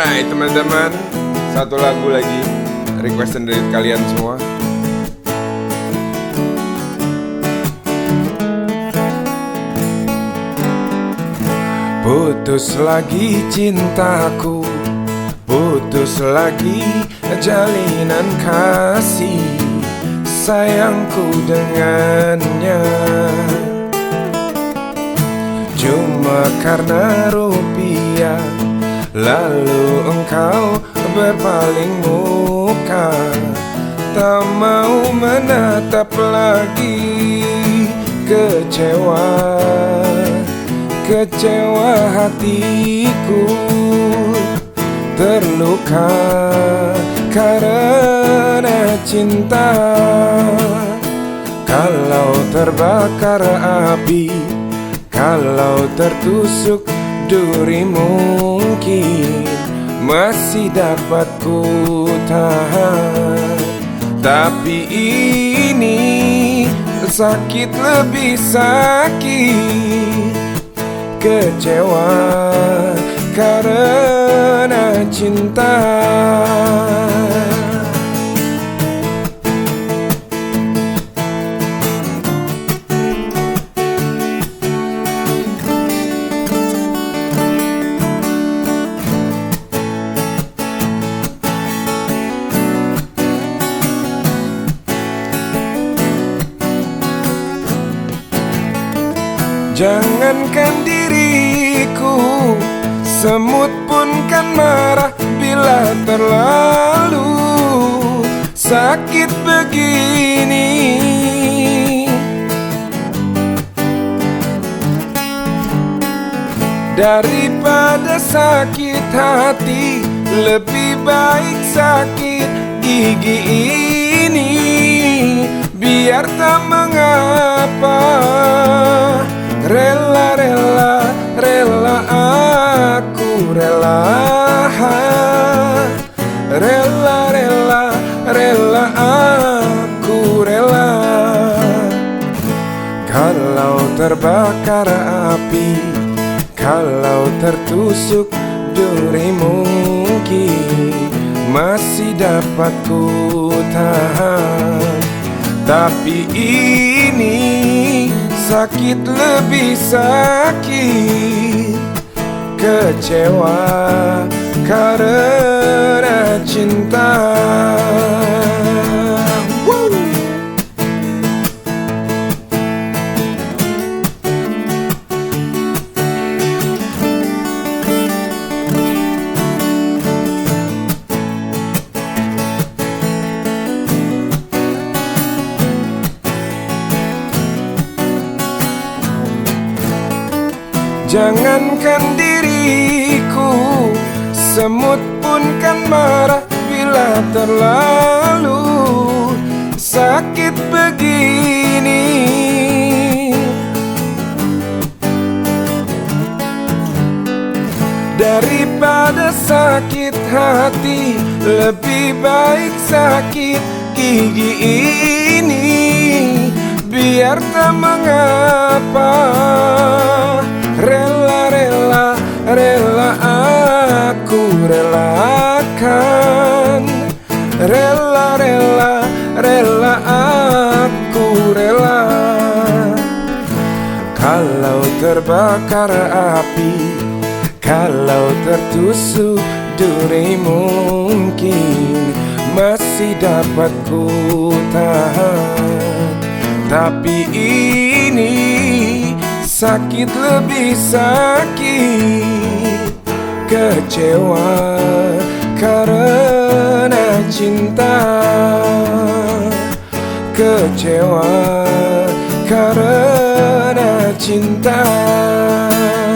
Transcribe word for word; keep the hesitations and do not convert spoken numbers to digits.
Alright teman-teman, satu lagu lagi requestan dari kalian semua. Putus lagi cintaku, putus lagi jalinan kasih sayangku dengannya. Cuma karena rupiah, lalu engkau berpaling muka, tak mau menatap lagi. Kecewa, kecewa hatiku, terluka karena cinta. Kalau terbakar api, kalau tertusuk duri, mungkin masih dapat ku tahan. Tapi ini sakit lebih sakit. Kecewa karena cinta. Jangankan diriku, semut pun kan marah bila terlalu sakit begini. Daripada sakit hati, lebih baik sakit gigi ini. Biar tak mengapa, rela, rela, rela aku rela. Rela, rela, rela aku rela. Kalau terbakar api, kalau tertusuk duri, mungkin masih dapat ku tahan. Tapi ini sakit lebih sakit. Kecewa karena cinta. Woo! Jangankan diriku, semut pun kan marah bila terlalu sakit begini. Daripada sakit hati, lebih baik sakit gigi ini. Biar tak mengapa, rela, rela, rela aku relakan. Rela, rela, rela aku rela. Kalau terbakar api, kalau tertusuk duri, mungkin masih dapat ku tahan. Tapi ini sakit lebih sakit. Kecewa karena cinta. Kecewa karena cinta.